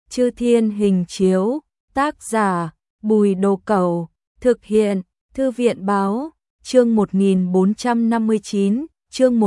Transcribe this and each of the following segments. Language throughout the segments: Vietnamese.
Chư Thiên Hình Chiếu, tác giả Bùi Đồ Cẩu, thực hiện Thư viện Báo, chương 1459, chương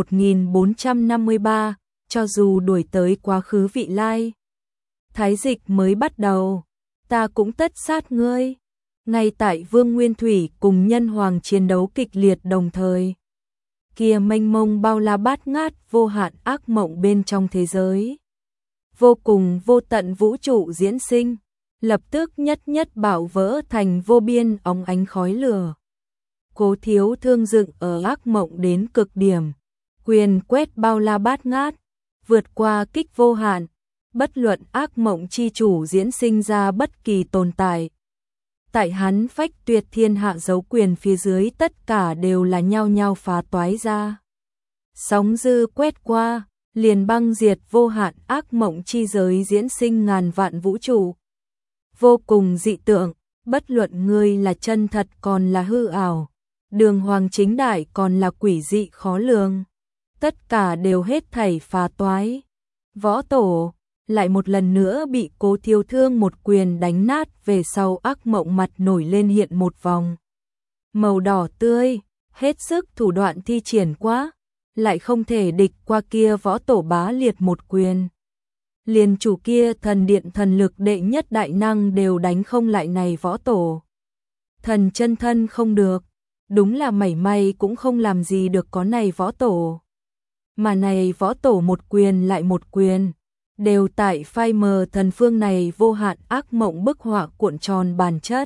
1453, cho dù đuổi tới quá khứ vị lai. Thái dịch mới bắt đầu, ta cũng tất sát ngươi. Ngay tại Vương Nguyên Thủy cùng Nhân Hoàng chiến đấu kịch liệt đồng thời. Kia mênh mông bao la bát ngát vô hạn ác mộng bên trong thế giới. Vô cùng vô tận vũ trụ diễn sinh, lập tức nhất nhất bạo vỡ thành vô biên óng ánh khói lửa. Cố Thiếu Thương dựng ở ác mộng đến cực điểm, quyền quét bao la bát ngát, vượt qua kích vô hạn, bất luận ác mộng chi chủ diễn sinh ra bất kỳ tồn tại. Tại hắn phách tuyệt thiên hạ dấu quyền phía dưới tất cả đều là nhao nhao phá toái ra. Sóng dư quét qua, liền băng diệt vô hạn ác mộng chi giới diễn sinh ngàn vạn vũ trụ. Vô cùng dị tượng, bất luận ngươi là chân thật còn là hư ảo, đường hoàng chính đại còn là quỷ dị khó lường. Tất cả đều hết thảy phá toái. Võ tổ lại một lần nữa bị Cố Thiếu Thương một quyền đánh nát, về sau ác mộng mặt nổi lên hiện một vòng màu đỏ tươi, hết sức thủ đoạn thi triển quá, lại không thể địch qua kia võ tổ bá liệt một quyền. Liền chủ kia thần điện thần lực đệ nhất đại năng đều đánh không lại này võ tổ. Thần chân thân không được, đúng là mảy may cũng không làm gì được có này võ tổ. Mà này võ tổ một quyền lại một quyền, đều tại phai mờ thần phương này vô hạn ác mộng bức họa cuộn tròn bản chất.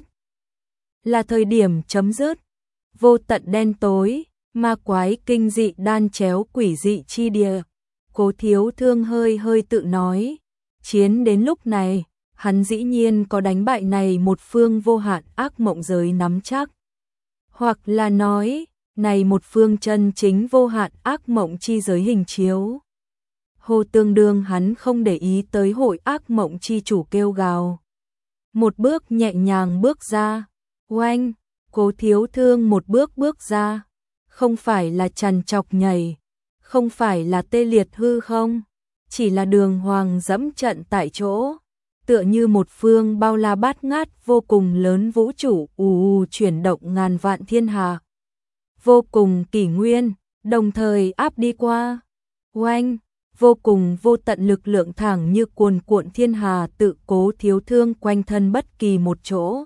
Là thời điểm chấm dứt, vô tận đen tối, ma quái kinh dị đan chéo quỷ dị chi địa. Cố Thiếu Thương hơi hơi tự nói, chiến đến lúc này, hắn dĩ nhiên có đánh bại này một phương vô hạn ác mộng giới nắm chắc. Hoặc là nói, này một phương chân chính vô hạn ác mộng chi giới hình chiếu. Hồ tương đương hắn không để ý tới hội ác mộng chi chủ kêu gào. Một bước nhẹ nhàng bước ra, oanh, Cố Thiếu Thương một bước bước ra, không phải là trằn trọc nhảy, không phải là tê liệt hư không, chỉ là đường hoàng dẫm trận tại chỗ, tựa như một phương bao la bát ngát vô cùng lớn vũ trụ chuyển động ngàn vạn thiên hà. Vô cùng kỷ nguyên, đồng thời áp đi qua, oanh. Vô cùng vô tận lực lượng thẳng như cuồn cuộn thiên hà tự Cố Thiếu Thương quanh thân bất kỳ một chỗ.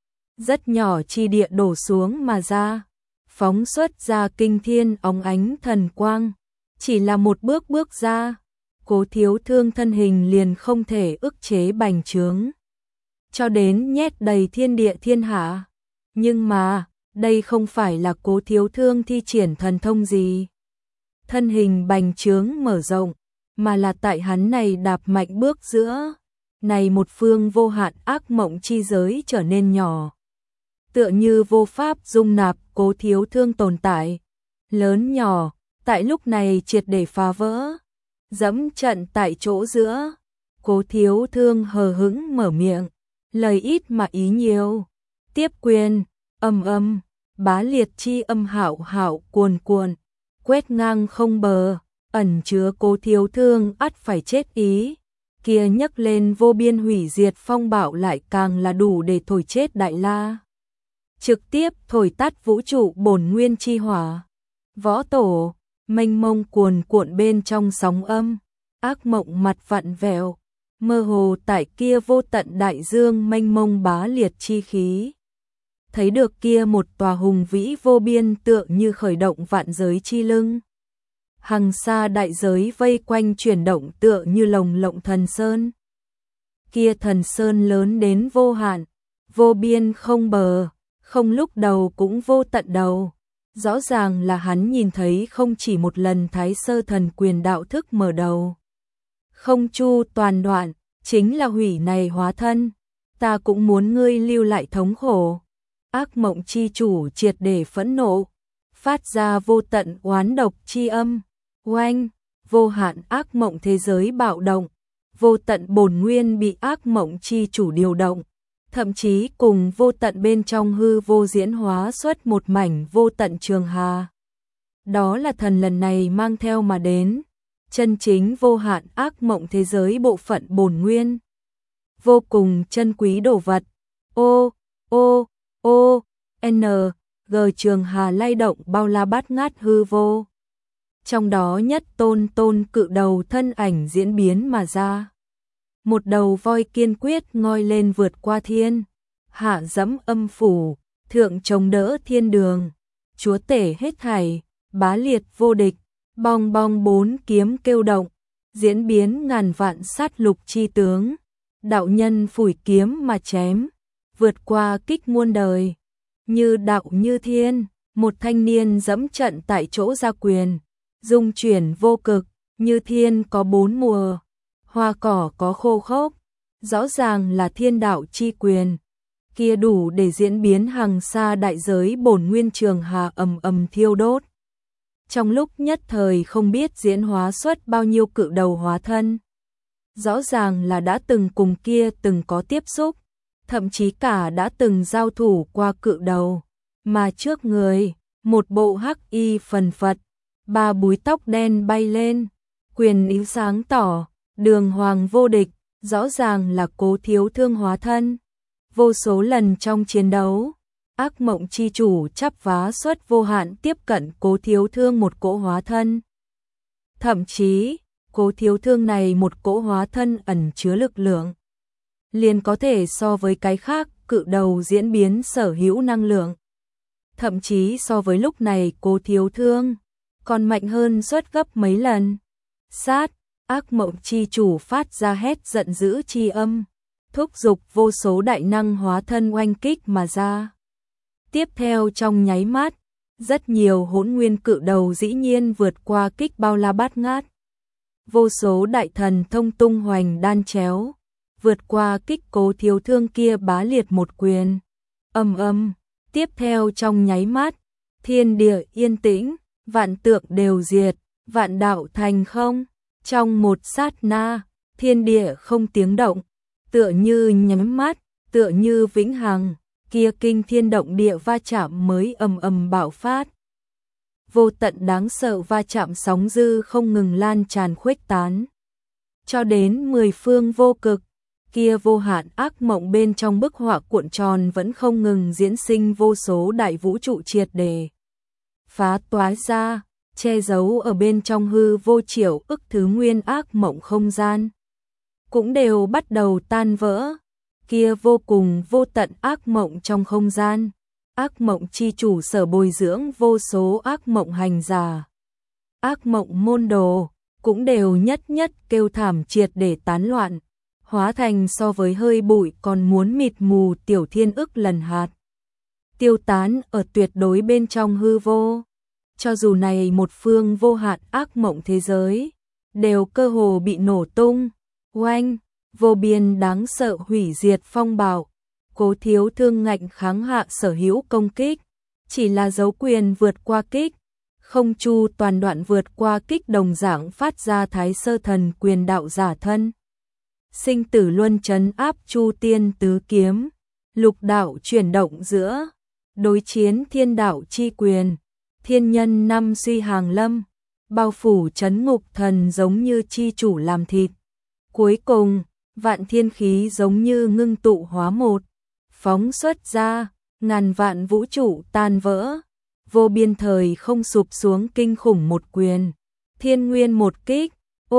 Rất nhỏ chi địa đổ xuống mà ra, phóng xuất ra kinh thiên óng ánh thần quang. Chỉ là một bước bước ra, Cố Thiếu Thương thân hình liền không thể ức chế bành trướng. Cho đến nhét đầy thiên địa thiên hạ. Nhưng mà, đây không phải là Cố Thiếu Thương thi triển thần thông gì. Thân hình bành trướng mở rộng, mà là tại hắn này đạp mạnh bước giữa, này một phương vô hạn ác mộng chi giới trở nên nhỏ. Tựa như vô pháp dung nạp Cố Thiếu Thương tồn tại, lớn nhỏ, tại lúc này triệt để phá vỡ, dẫm trận tại chỗ giữa. Cố Thiếu Thương hờ hững mở miệng, lời ít mà ý nhiều, tiếp quyền, âm, bá liệt chi âm hạo hạo cuồn cuộn, quét ngang không bờ. Ẩn chứa Cố Thiếu Thương ắt phải chết ý, kia nhấc lên vô biên hủy diệt phong bạo lại càng là đủ để thổi chết Đại La. Trực tiếp thổi tắt vũ trụ bổn nguyên chi hỏa. Võ tổ, mênh mông cuồn cuộn bên trong sóng âm, ác mộng mặt vặn vẹo, mơ hồ tại kia vô tận đại dương mênh mông bá liệt chi khí. Thấy được kia một tòa hùng vĩ vô biên tựa như khởi động vạn giới chi lưng. Hằng xa đại giới vây quanh chuyển động tựa như lồng lộng thần sơn. Kia thần sơn lớn đến vô hạn, vô biên không bờ, không lúc đầu cũng vô tận đầu. Rõ ràng là hắn nhìn thấy không chỉ một lần Thái Sơ Thần Quyền đạo thức mở đầu. Không chu toàn đoạn, chính là hủy này hóa thân. Ta cũng muốn ngươi lưu lại thống khổ. Ác mộng chi chủ triệt để phẫn nộ, phát ra vô tận oán độc chi âm. Oanh, vô hạn ác mộng thế giới bạo động, vô tận bổn nguyên bị ác mộng chi chủ điều động, thậm chí cùng vô tận bên trong hư vô diễn hóa xuất một mảnh vô tận trường hà. Đó là thần lần này mang theo mà đến, chân chính vô hạn ác mộng thế giới bộ phận bổn nguyên. vô cùng chân quý đồ vật. G Trường Hà lay động bao la bát ngát hư vô. Trong đó nhất tôn tôn cự đầu thân ảnh diễn biến mà ra. Một đầu voi kiên quyết ngoi lên vượt qua thiên, hạ dẫm âm phủ, thượng chống đỡ thiên đường, chúa tể hết thảy, bá liệt vô địch, bong bong bốn kiếm kêu động, diễn biến ngàn vạn sát lục chi tướng, đạo nhân phủi kiếm mà chém, vượt qua kích muôn đời, như đạo như thiên, một thanh niên dẫm trận tại chỗ ra quyền, dung chuyển vô cực, như thiên có bốn mùa, hoa cỏ có khô khốc, rõ ràng là thiên đạo chi quyền, kia đủ để diễn biến hàng xa đại giới bổn nguyên Trường Hà ầm ầm thiêu đốt. Trong lúc nhất thời không biết diễn hóa xuất bao nhiêu cự đầu hóa thân. Rõ ràng là đã từng cùng kia từng có tiếp xúc, thậm chí cả đã từng giao thủ qua cự đầu, mà trước người, một bộ hắc y phần phật, ba búi tóc đen bay lên, quyền yếu sáng tỏ, đường hoàng vô địch, rõ ràng là Cố Thiếu Thương hóa thân. Vô số lần trong chiến đấu, ác mộng chi chủ chắp vá xuất vô hạn tiếp cận Cố Thiếu Thương một cỗ hóa thân. Thậm chí, Cố Thiếu Thương này một cỗ hóa thân ẩn chứa lực lượng, liền có thể so với cái khác cự đầu diễn biến sở hữu năng lượng. Thậm chí so với lúc này Cố Thiếu Thương còn mạnh hơn suất gấp mấy lần. Sát, ác mộng chi chủ phát ra hét giận dữ chi âm, thúc giục vô số đại năng hóa thân oanh kích mà ra. Tiếp theo trong nháy mắt, rất nhiều hỗn nguyên cự đầu dĩ nhiên vượt qua kích bao la bát ngát. Vô số đại thần thông tung hoành đan chéo, vượt qua kích Cố Thiếu Thương kia bá liệt một quyền. Tiếp theo trong nháy mắt, thiên địa yên tĩnh, vạn tượng đều diệt, vạn đạo thành không. Trong một sát na, thiên địa không tiếng động, tựa như nhắm mắt, tựa như vĩnh hằng, kia kinh thiên động địa va chạm mới ầm bạo phát. Vô tận đáng sợ va chạm sóng dư không ngừng lan tràn khuếch tán. Cho đến 10 phương vô cực, kia vô hạn ác mộng bên trong bức họa cuộn tròn vẫn không ngừng diễn sinh vô số đại vũ trụ triệt để phá toái ra, che giấu ở bên trong hư vô triệu ức thứ nguyên ác mộng không gian. Cũng đều bắt đầu tan vỡ, kia vô cùng vô tận ác mộng trong không gian. Ác mộng chi chủ sở bồi dưỡng vô số ác mộng hành giả. Ác mộng môn đồ, cũng đều nhất nhất kêu thảm triệt để tán loạn, hóa thành so với hơi bụi còn muốn mịt mù tiểu thiên ức lần hạt. Tiêu tán ở tuyệt đối bên trong hư vô. Cho dù này một phương vô hạn ác mộng thế giới, đều cơ hồ bị nổ tung, oanh, vô biên đáng sợ hủy diệt phong bạo. Cố Thiếu Thương ngạnh kháng hạ sở hữu công kích, chỉ là dấu quyền vượt qua kích, không chu toàn đoạn vượt qua kích đồng dạng phát ra Thái Sơ Thần quyền đạo giả thân. Sinh tử luân trấn áp chu tiên tứ kiếm, lục đạo chuyển động giữa, đối chiến thiên đạo chi quyền, thiên nhân năm suy hàng lâm, bao phủ trấn ngục thần giống như chi chủ làm thịt. Cuối cùng, vạn thiên khí giống như ngưng tụ hóa một, phóng xuất ra, ngàn vạn vũ trụ tan vỡ, vô biên thời không sụp xuống kinh khủng một quyền, thiên nguyên một kích,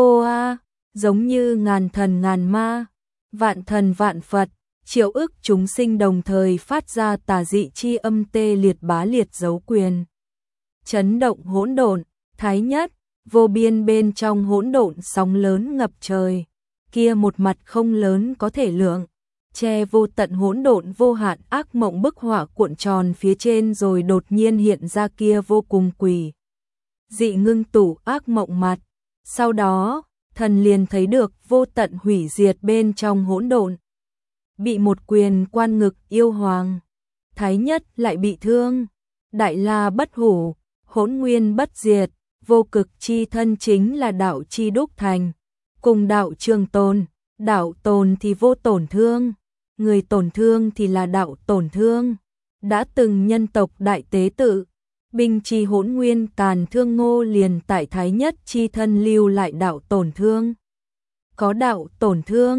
giống như ngàn thần ngàn ma, vạn thần vạn Phật, triệu ức chúng sinh đồng thời phát ra tà dị chi âm tê liệt bá liệt dấu quyền. Chấn động hỗn độn, thái nhất, vô biên bên trong hỗn độn sóng lớn ngập trời, kia một mặt không lớn có thể lượng, che vô tận hỗn độn vô hạn ác mộng bức họa cuộn tròn phía trên rồi đột nhiên hiện ra kia vô cùng quỷ dị ngưng tụ ác mộng mặt. Sau đó, thần liền thấy được vô tận hủy diệt bên trong hỗn độn. Bị một quyền quan ngực yêu hoàng, thái nhất lại bị thương, đại la bất hủ, hỗn nguyên bất diệt, vô cực chi thân chính là đạo chi đúc thành, cùng đạo trường tồn, đạo tồn thì vô tổn thương, người tổn thương thì là đạo tổn thương. Đã từng nhân tộc đại tế tự, binh chi hỗn nguyên Càn Thương Ngô liền tại thái nhất chi thân lưu lại đạo tổn thương. Có đạo tổn thương,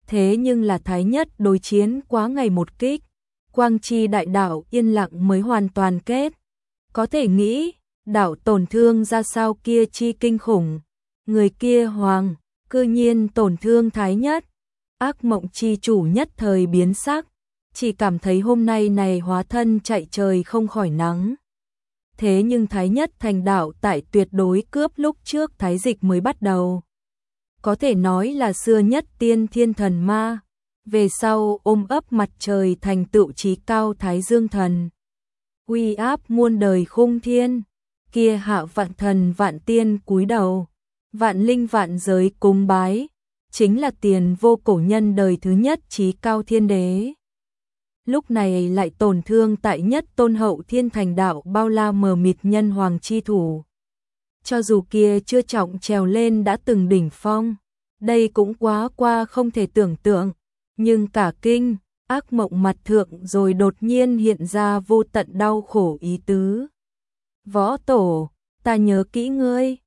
Thế nhưng là Thái Nhất đối chiến quá ngày một kích, Quang Chi đại đảo yên lặng mới hoàn toàn kết. Có thể nghĩ, đảo tổn thương ra sao kia chi kinh khủng, người kia hoàng, cư nhiên tổn thương Thái Nhất. Ác mộng chi chủ nhất thời biến sắc, chỉ cảm thấy hôm nay này hóa thân chạy trời không khỏi nắng. Thế nhưng Thái Nhất thành đạo tại tuyệt đối cướp lúc trước Thái Dịch mới bắt đầu. Có thể nói là xưa nhất tiên thiên thần ma, về sau ôm ấp mặt trời thành tựu chí cao Thái Dương thần. Uy áp muôn đời khung thiên, kia hạ vạn thần vạn tiên cúi đầu, vạn linh vạn giới cúng bái, chính là tiền vô cổ nhân đời thứ nhất chí cao thiên đế. Lúc này lại tổn thương tại Nhất tôn hậu thiên thành đạo bao la mờ mịt nhân hoàng chi thủ. Cho dù kia chưa trọng trèo lên đã từng đỉnh phong, đây cũng quá qua không thể tưởng tượng, nhưng cả kinh, ác mộng mặt thượng rồi đột nhiên hiện ra vô tận đau khổ ý tứ. Võ tổ, ta nhớ kỹ ngươi,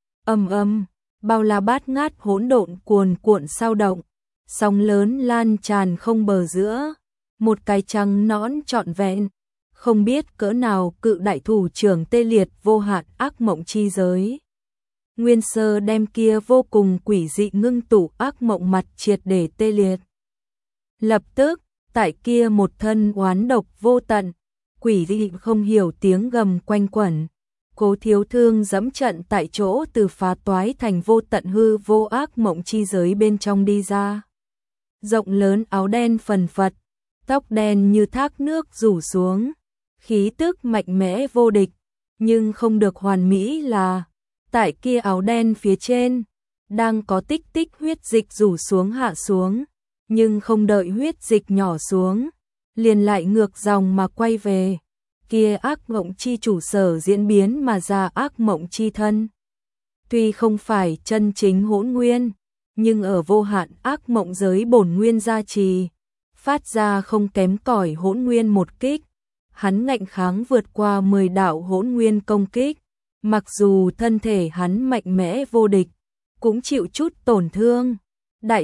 bao la bát ngát hỗn độn cuồn cuộn sao động, sóng lớn lan tràn không bờ giữa, một cái trăng nõn trọn vẹn, không biết cỡ nào cự đại thủ trưởng tê liệt vô hạn ác mộng chi giới. Nguyên sơ đem kia vô cùng quỷ dị ngưng tụ ác mộng mặt triệt để tê liệt. Lập tức, tại kia một thân oán độc vô tận, quỷ dị không hiểu tiếng gầm quanh quẩn. Cố Thiếu Thương dẫm trận tại chỗ từ phá toái thành vô tận hư vô ác mộng chi giới bên trong đi ra. Rộng lớn áo đen phần phật, tóc đen như thác nước rủ xuống, khí tức mạnh mẽ vô địch, nhưng không được hoàn mỹ là tại kia áo đen phía trên đang có tích tích huyết dịch rủ xuống hạ xuống, nhưng không đợi huyết dịch nhỏ xuống, liền lại ngược dòng mà quay về. Kia ác mộng chi chủ sở diễn biến mà ra ác mộng chi thân. Tuy không phải chân chính hỗn nguyên, nhưng ở vô hạn ác mộng giới bổn nguyên gia trì, phát ra không kém cỏi hỗn nguyên một kích. Hắn ngạnh kháng vượt qua 10 đạo hỗn nguyên công kích, mặc dù thân thể hắn mạnh mẽ vô địch, cũng chịu chút tổn thương. Đại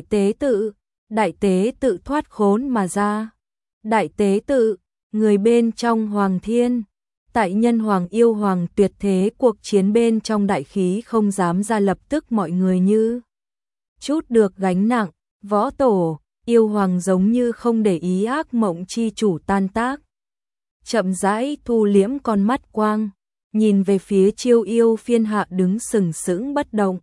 tế tự thoát khốn mà ra. Đại tế tự, người bên trong hoàng thiên, tại nhân hoàng yêu hoàng tuyệt thế cuộc chiến bên trong đại khí không dám ra, lập tức mọi người như chút được gánh nặng. Võ tổ, yêu hoàng giống như không để ý ác mộng chi chủ tan tác, chậm rãi thu liễm con mắt quang, nhìn về phía Chiêu Yêu Phiên hạ đứng sừng sững bất động,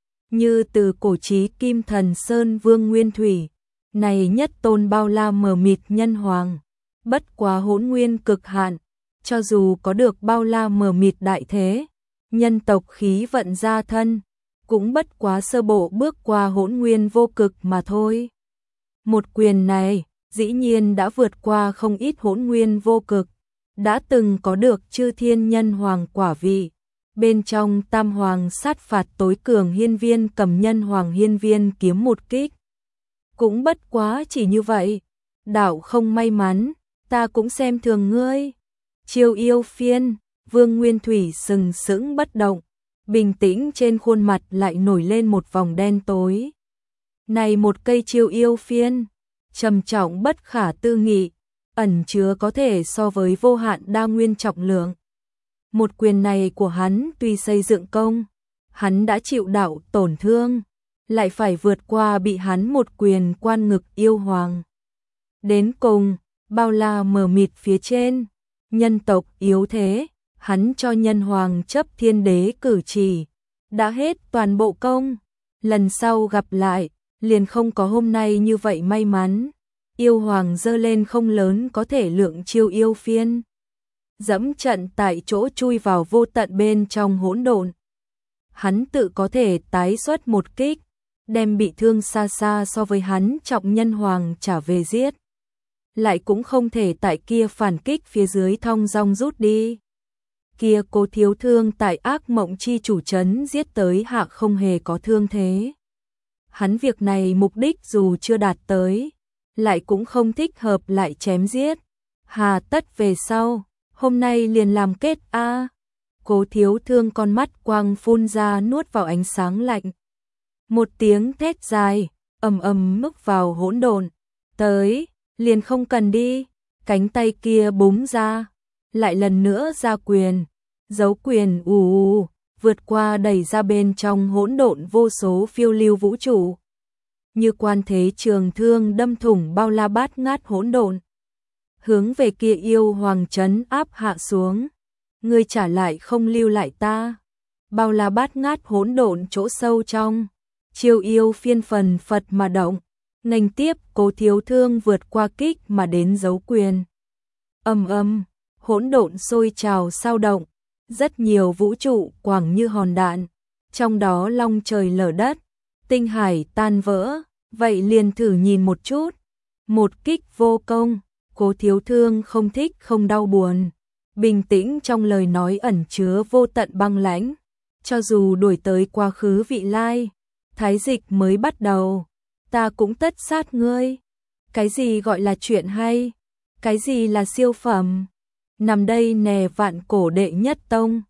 như từ cổ chí Kim Thần Sơn Vương Nguyên Thủy, này nhất tôn bao la mờ mịt nhân hoàng, bất quá hỗn nguyên cực hạn, cho dù có được bao la mờ mịt đại thế, nhân tộc khí vận gia thân, cũng bất quá sơ bộ bước qua hỗn nguyên vô cực mà thôi. Một quyền này, dĩ nhiên đã vượt qua không ít hỗn nguyên vô cực, đã từng có được chư thiên nhân hoàng quả vị, bên trong tam hoàng sát phạt tối cường hiên viên cầm nhân hoàng hiên viên kiếm một kích. Cũng bất quá chỉ như vậy, đạo không may mắn, ta cũng xem thường ngươi. Chiêu Yêu Phiên, Vương Nguyên Thủy sừng sững bất động, bình tĩnh trên khuôn mặt lại nổi lên một vòng đen tối. Này một cây Chiêu Yêu Phiên, trầm trọng bất khả tư nghị, ẩn chứa có thể so với vô hạn đa nguyên trọng lượng. Một quyền này của hắn tuy xây dựng công, hắn đã chịu đạo tổn thương, lại phải vượt qua bị hắn một quyền quan ngực yêu hoàng. Đến cùng, bao la mờ mịt phía trên, nhân tộc yếu thế, hắn cho nhân hoàng chấp thiên đế cử chỉ, đã hết toàn bộ công, lần sau gặp lại, liền không có hôm nay như vậy may mắn. Yêu hoàng dơ lên không lớn có thể lượng Chiêu Yêu Phiên, dẫm trận tại chỗ chui vào vô tận bên trong hỗn độn. Hắn tự có thể tái xuất một kích, đem bị thương xa xa so với hắn trọng nhân hoàng trả về giết, lại cũng không thể tại kia phản kích phía dưới thong dong rút đi. Kia Cố Thiếu Thương tại ác mộng chi chủ trấn giết tới hạ không hề có thương thế. Hắn việc này mục đích dù chưa đạt tới, lại cũng không thích hợp lại chém giết. Hà tất về sau, hôm nay liền làm kết a. Cố Thiếu Thương con mắt quang phun ra nuốt vào ánh sáng lạnh. Một tiếng thét dài, ầm ầm mức vào hỗn độn. Tới, liền không cần đi. Cánh tay kia búng ra, lại lần nữa ra quyền, giấu quyền vượt qua đẩy ra bên trong hỗn độn vô số phiêu lưu vũ trụ. Như quan thế trường thương đâm thủng bao la bát ngát hỗn độn, hướng về kia yêu hoàng trấn áp hạ xuống. Ngươi trả lại không lưu lại ta. Bao la bát ngát hỗn độn chỗ sâu trong, chiêu yêu phiên phần phật mà động, nghênh tiếp Cố Thiếu Thương vượt qua kích mà đến giấu quyền. Ầm, hỗn độn sôi trào sao động, rất nhiều vũ trụ quẳng như hòn đạn, trong đó long trời lở đất, tinh hải tan vỡ. Vậy liền thử nhìn một chút. Một kích vô công, Cố Thiếu Thương không thích không đau buồn, bình tĩnh trong lời nói ẩn chứa vô tận băng lãnh. Cho dù đuổi tới quá khứ vị lai, thái dịch mới bắt đầu, ta cũng tất sát ngươi. Cái gì gọi là chuyện hay? Cái gì là siêu phẩm? Nằm đây nè vạn cổ đệ nhất tông,